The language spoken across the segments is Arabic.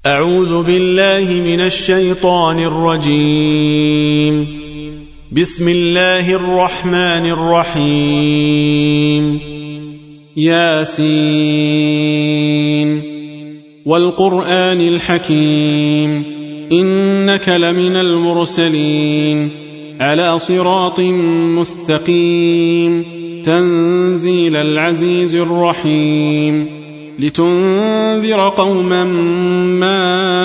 أعوذ بالله من الشيطان الرجيم. بسم الله الرحمن الرحيم. ياسين والقرآن الحكيم إنك لمن المرسلين على صراط مستقيم تنزيل العزيز الرحيم لتنذر قوما ما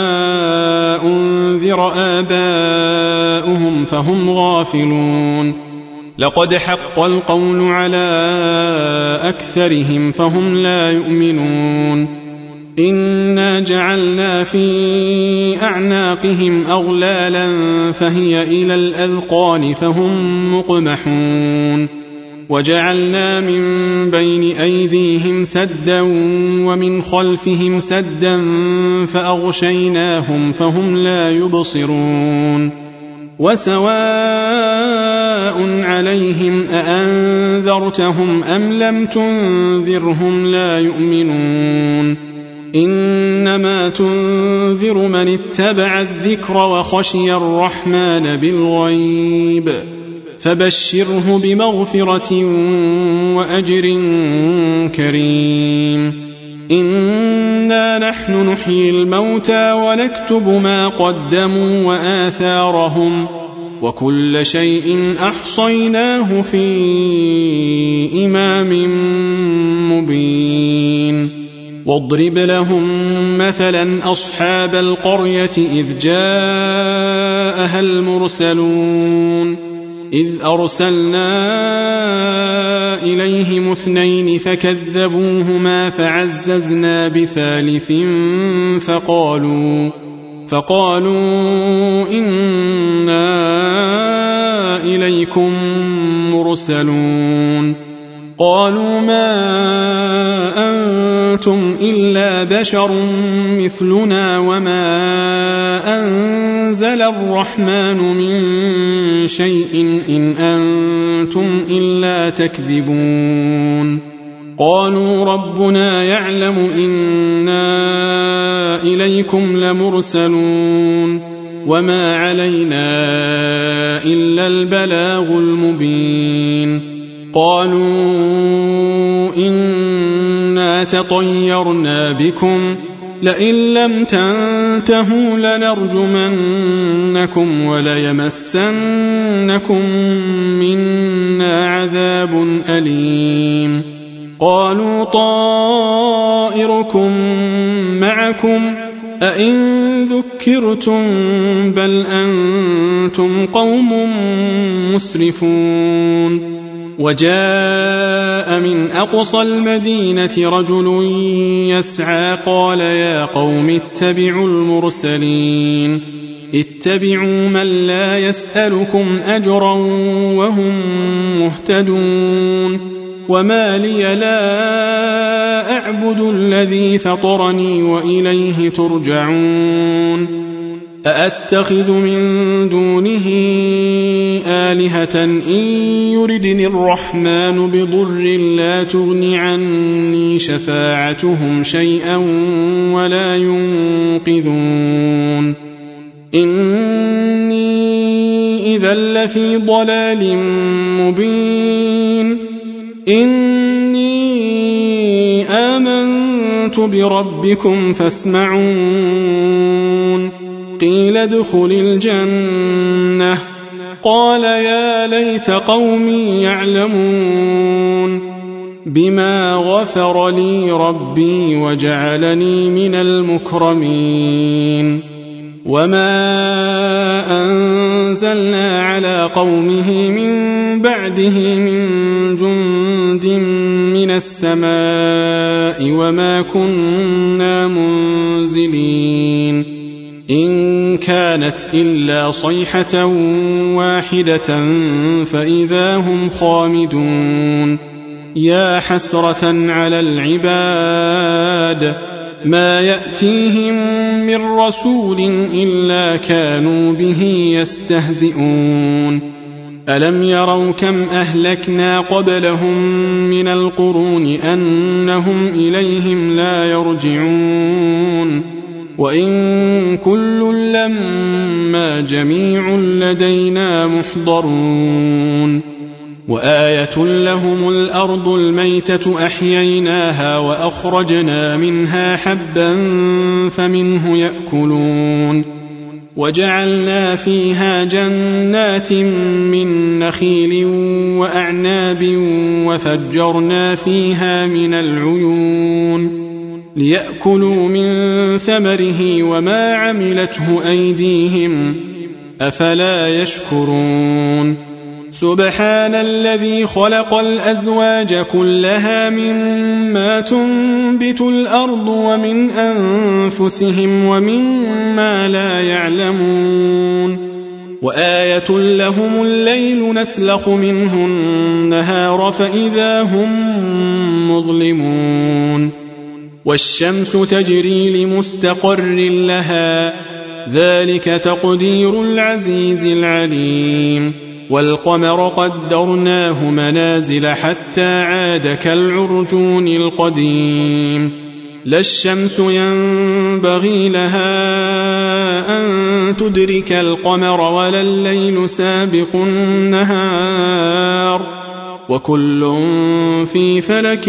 أنذر آباؤهم فهم غافلون لقد حق القول على أكثرهم فهم لا يؤمنون إنا جعلنا في أعناقهم أغلالا فهي إلى الأذقان فهم مقمحون وجعلنا من بين أيديهم سدا ومن خلفهم سدا فأغشيناهم فهم لا يبصرون وسواء عليهم أأنذرتهم أم لم تنذرهم لا يؤمنون إنما تنذر من اتبع الذكر وخشي الرحمن بالغيب فبشره بمغفرة وأجر كريم إنا نحن نحيي الموتى ونكتب ما قدموا وآثارهم وكل شيء أحصيناه في إمام مبين واضرب لهم مثلا أصحاب القرية إذ جاءها المرسلون إذ أرسلنا إليهم 2 فكذبوهما فعززنا بثالث فقالوا إنا إليكم مرسلون قالوا ما أنتم إلا بشر مثلنا وما أنزل الرحمن من شيء إن أنتم إلا تكذبون قالوا ربنا يعلم إنا إليكم لمرسلون وما علينا إلا البلاغ المبين قالوا إنا تطيرنا بكم لئن لم تنتهوا لنرجمنكم وليمسنكم منا عذاب أليم قالوا طائركم معكم أئن ذكرتم بل أنتم قوم مسرفون وجاء من أقصى المدينة رجل يسعى قال يا قوم اتبعوا المرسلين اتبعوا من لا يسألكم أجرا وهم مهتدون وما لي لا أعبد الذي فطرني وإليه ترجعون أأتخذ من دونه آلهة إن يردني الرحمن بضر لا تغن عني شفاعتهم شيئا ولا ينقذون إني إذا لفي ضلال مبين إني آمنت بربكم فاسمعون قيل ادخل الجنة قال يا ليت قومي يعلمون بما غفر لي ربي وجعلني من المكرمين وما أنزلنا على قومه من بعده من جند من السماء وما كنا منزلين إن كانت إلا صيحة واحدة فإذا هم خامدون يا حسرة على العباد ما يأتيهم من رسول إلا كانوا به يستهزئون ألم يروا كم أهلكنا قبلهم من القرون أنهم إليهم لا يرجعون وإن كل لما جميع لدينا محضرون وآية لهم الأرض الميتة أحييناها وأخرجنا منها حبا فمنه يأكلون وجعلنا فيها جنات من نخيل وأعناب وفجرنا فيها من العيون ليأكلوا من ثمره وما عملته أيديهم أفلا يشكرون سبحان الذي خلق الأزواج كلها مما تنبت الأرض ومن أنفسهم ومما لا يعلمون وآية لهم الليل نسلخ منه النهار فإذا هم مظلمون والشمس تجري لمستقر لها ذلك تقدير العزيز العليم والقمر قدرناه منازل حتى عاد كالعرجون القديم لا الشمس ينبغي لها أن تدرك القمر ولا الليل سابق النهار وكل في فلك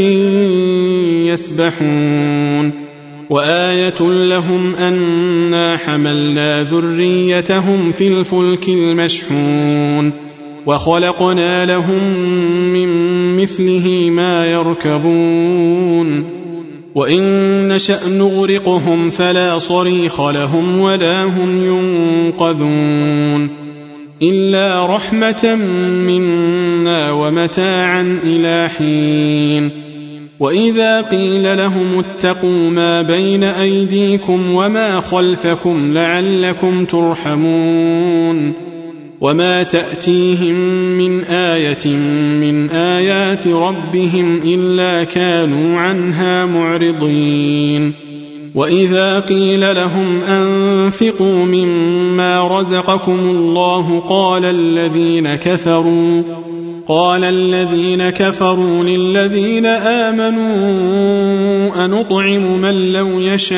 يسبحون وآية لهم أنا حملنا ذريتهم في الفلك المشحون وخلقنا لهم من مثله ما يركبون وإن نشأ نغرقهم فلا صريخ لهم ولا هم ينقذون إلا رحمة منا ومتاعا إلى حين وإذا قيل لهم اتقوا ما بين أيديكم وما خلفكم لعلكم ترحمون وما تأتيهم من آية من آيات ربهم إلا كانوا عنها معرضين وإذا قيل لهم أنفقوا مما رزقكم الله قال الذين كفروا للذين آمنوا أنطعم من لو يشاء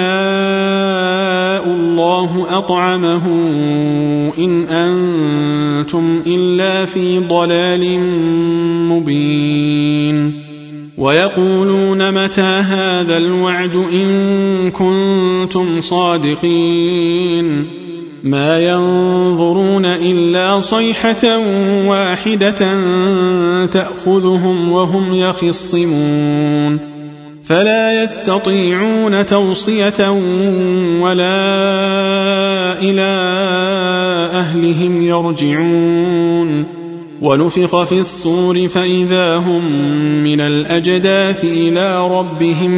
الله أطعمه إن أنتم إلا في ضلال مبين ويقولون متى هذا الوعد إن كنتم صادقين ما ينظرون إلا صيحة واحدة تأخذهم وهم يخصمون فلا يستطيعون توصية ولا إلى أهلهم يرجعون ونفخ في الصور فإذا هم من الأجداث إلى ربهم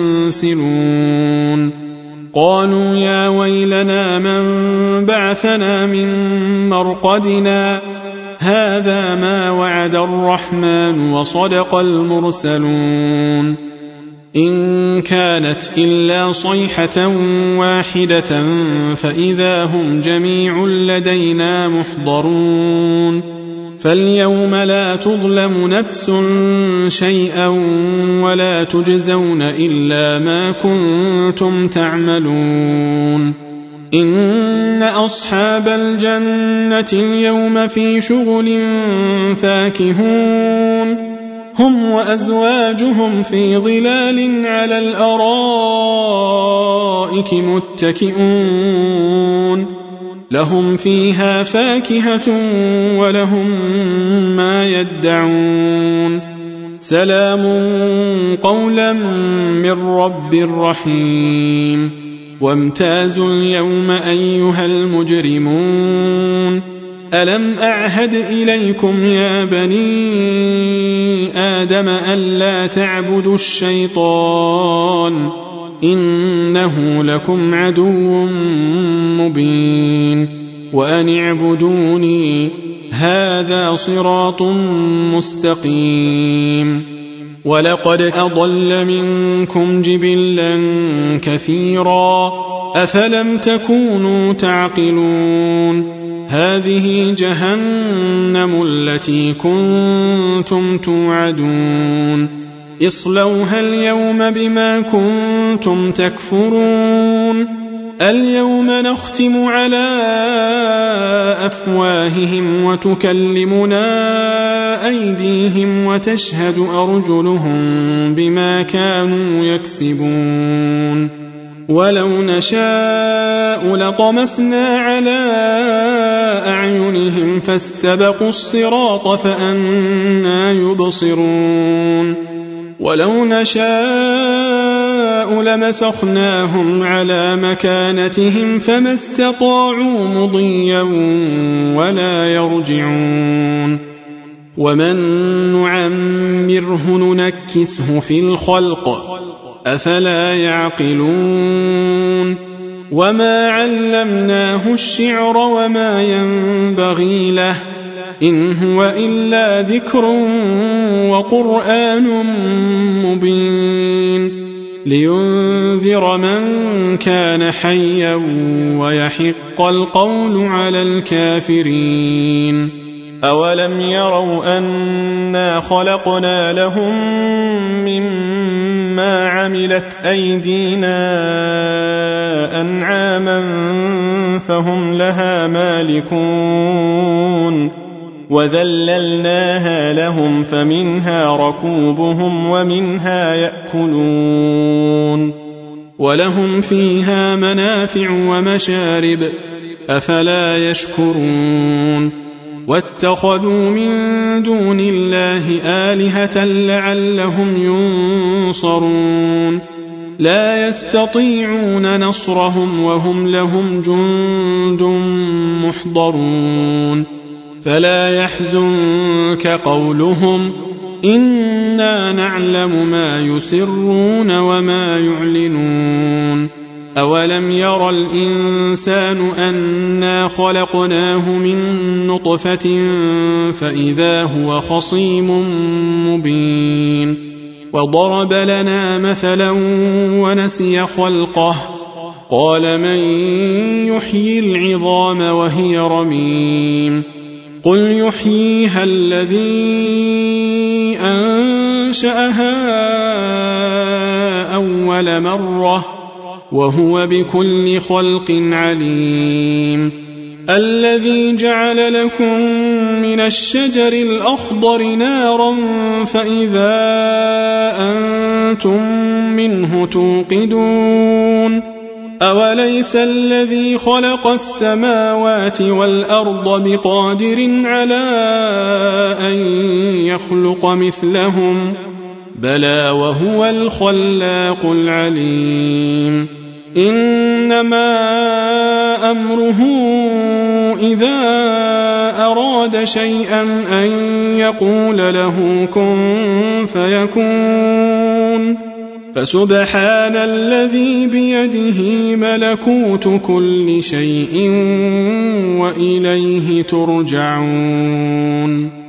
ينسلون قالوا يا ويلنا من بعثنا من مرقدنا هذا ما وعد الرحمن وصدق المرسلون إن كانت إلا صيحة واحدة فإذا هم جميع لدينا محضرون فاليوم لا تظلم نفس شيئا ولا تجزون إلا ما كنتم تعملون إن أصحاب الجنة اليوم في شغل فاكهون هم وأزواجهم في ظلال على الأرائك متكئون لهم فيها فاكهة ولهم ما يدعون سلام قولا من رب رحيم وامتازوا اليوم أيها المجرمون ألم أعهد إليكم يا بني آدم ألا تعبدوا الشيطان إنه لكم عدو مبين وأن اعبدوني هذا صراط مستقيم ولقد أضل منكم جبلا كثيرا أفلم تكونوا تعقلون هذه جهنم التي كنتم توعدون اصلوها اليوم بما كنتم تكفرون اليوم نختم على أفواههم وتكلمنا أيديهم وتشهد أرجلهم بما كانوا يكسبون ولو نشاء لطمسنا على أعينهم فاستبقوا الصراط فأنى يبصرون ولو نشاء لمسخناهم على مكانتهم فما استطاعوا مضيا ولا يرجعون ومن نعمره ننكسه في الخلق أفلا يعقلون وما علمناه الشعر وما ينبغي له إن هو إلا ذكر وقرآن مبين لينذر من كان حيا ويحق القول على الكافرين أولم يروا أنا خلقنا لهم مما عملت أيدينا أنعاما فهم لها مالكون وذللناها لهم فمنها ركوبهم ومنها يأكلون ولهم فيها منافع ومشارب أفلا يشكرون واتخذوا من دون الله آلهة لعلهم ينصرون لا يستطيعون نصرهم وهم لهم جند محضرون فلا يحزنك قولهم إنا نعلم ما يسرون وما يعلنون أولم ير الإنسان أنا خلقناه من نطفة فإذا هو خصيم مبين وضرب لنا مثلا ونسي خلقه قال من يحيي العظام وهي رميم قل يحييها الذي أنشأها أول مرة وهو بكل خلق عليم الذي جعل لكم من الشجر الأخضر نارا فإذا أنتم منه توقدون أوليس الذي خلق السماوات والأرض بقادر على أن يخلق مثلهم بلى وهو الخلاق العليم إنما أمره إذا أراد شيئا أن يقول له كن فيكون فسبحان الذي بيده ملكوت كل شيء وإليه ترجعون